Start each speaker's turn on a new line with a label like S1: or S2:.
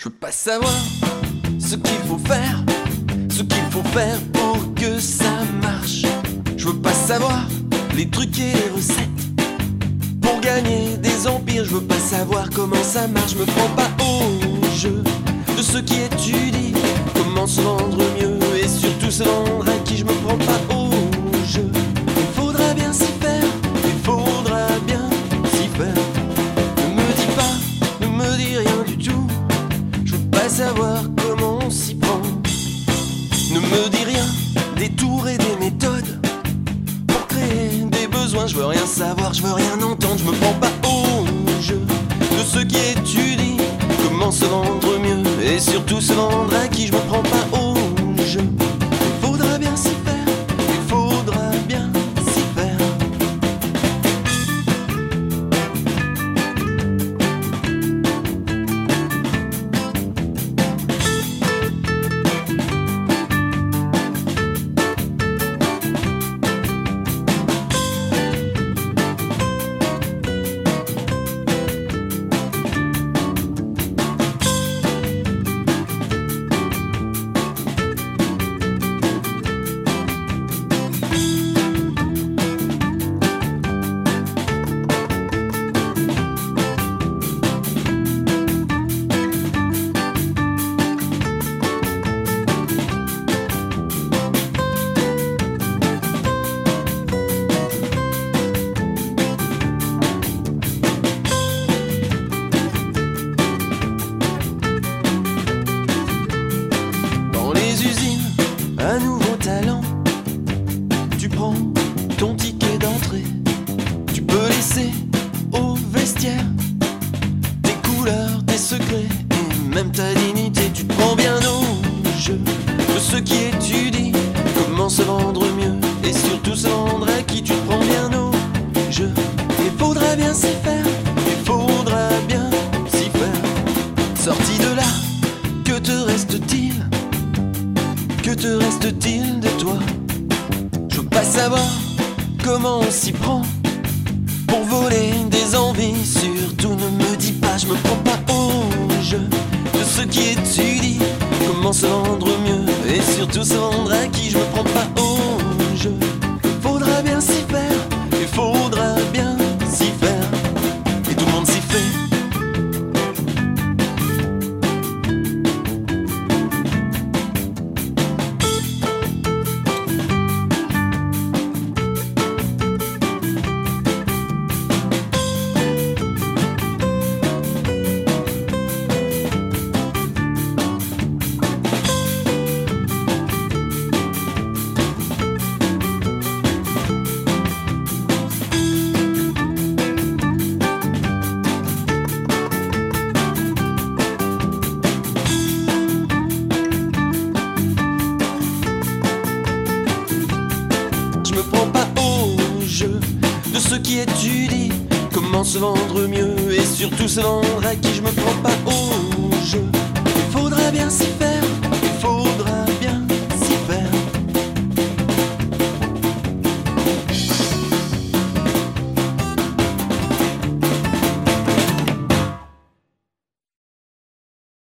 S1: Je veux pas savoir ce qu'il faut faire, ce qu'il faut faire pour que ça marche. Je veux pas savoir les trucs et les recettes pour gagner des empires. Je veux pas savoir comment ça marche. Je me prends pas au jeu de ceux qui étudient comment se vendre mieux et surtout se vendre à qui. Je me prends pas au jeu. Il faudra bien s'y faire, il faudra bien s'y faire. Ne me dis pas, ne me dis rien du tout. Je veux pas savoir comment on s'y prend. Ne me dis rien des tours et des méthodes pour créer des besoins. Je veux rien savoir, je veux rien entendre. Je me prends pas au jeu de ceux qui étudient comment se vendre mieux et surtout se vendre à qui. Je me prends pas au jeu. Il faudra bien s'y faire, il faudra bien s'y faire. Un nouveau talent, tu prends ton ticket d'entrée. Tu peux laisser au vestiaire tes couleurs, tes secrets et même ta dignité. Tu te prends bien au jeu de ceux qui étudient comment se vendre mieux et surtout se vendre à qui. Tu te prends bien au jeu. Il faudra bien s'y faire, il faudra bien s'y faire. Sorti de là, que te reste-t-il? Que te reste-t-il de toi? Je veux pas savoir comment on s'y prend pour voler des envies. Surtout ne me dis pas, je me prends pas au jeu de ceux qui étudient comment se vendre mieux et surtout se vendre à qui. Je me prends pas au jeu. Faudra bien s'y faire, il faudra bien s'y faire. Et tout le monde s'y fait. Je me prends pas au jeu de ceux qui étudient comment se vendre mieux et surtout se vendre à qui. Je me prends pas au jeu. Il faudra bien s'y faire,